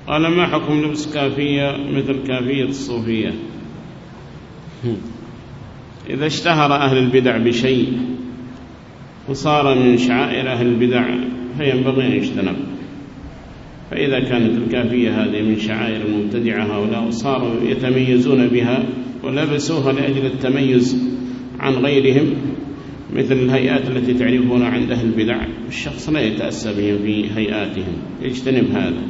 قال ما حكم لبس كافية مثل كافية الصوفية؟ إذا اشتهر أهل البدع بشيء وصار من شعائر أهل البدع فينبغي أن يجتنب. فإذا كانت الكافية هذه من شعائر المبتدعة هؤلاء وصاروا يتميزون بها ولبسوها لأجل التميز عن غيرهم مثل الهيئات التي تعرفون عند أهل البدع، الشخص لا يتأسى بهم في هيئاتهم، يجتنب هذا.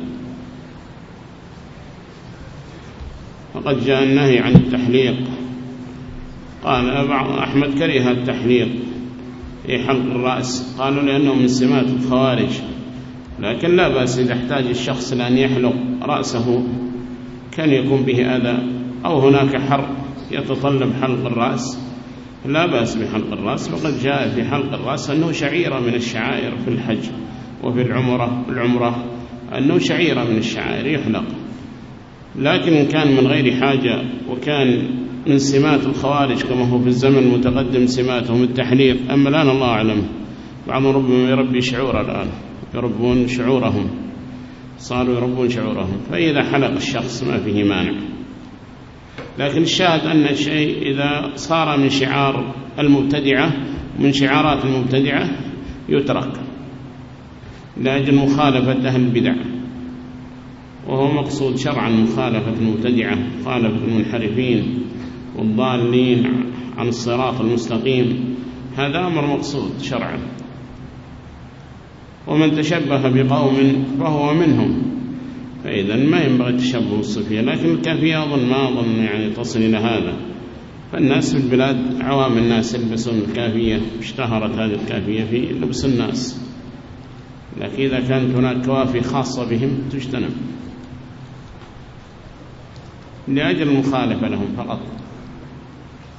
فقد جاء النهي عن التحليق. قال أحمد كره التحليق في حلق الرأس، قالوا لأنه من سمات الخوارج، لكن لا بأس إذا احتاج الشخص لأن يحلق رأسه كان يكون به أذى أو هناك حر يتطلب حلق الرأس، لا بأس بحلق الرأس. وقد جاء في حلق الرأس أنه شعيرة من الشعائر في الحج وفي العمرة أنه شعيرة من الشعائر يحلق. لكن إن كان من غير حاجة وكان من سمات الخوارج كما هو في الزمن المتقدم سماتهم التحليق، أما الآن الله أعلم بعضهم ربما يربي شعور الآن، يربون شعورهم، صاروا يربون شعورهم، فإذا حلق الشخص ما فيه مانع. لكن الشاهد أن الشيء إذا صار من شعار المبتدعة من شعارات المبتدعة يترك لأجل مخالفة أهل البدع، وهو مقصود شرعا مخالفة المبتدعة، مخالفة المنحرفين والضالين عن الصراط المستقيم، هذا أمر مقصود شرعا. ومن تشبه بقوم فهو منهم، فإذا ما ينبغي التشبه بالصوفية. لكن الكافية ما أظن يعني تصل إلى هذا، فالناس في البلاد عوام الناس يلبسون الكافية، اشتهرت هذه الكافية في لبس الناس، لكن إذا كانت هناك كوافي خاصة بهم تجتنب لأجل المخالفة لهم فقط.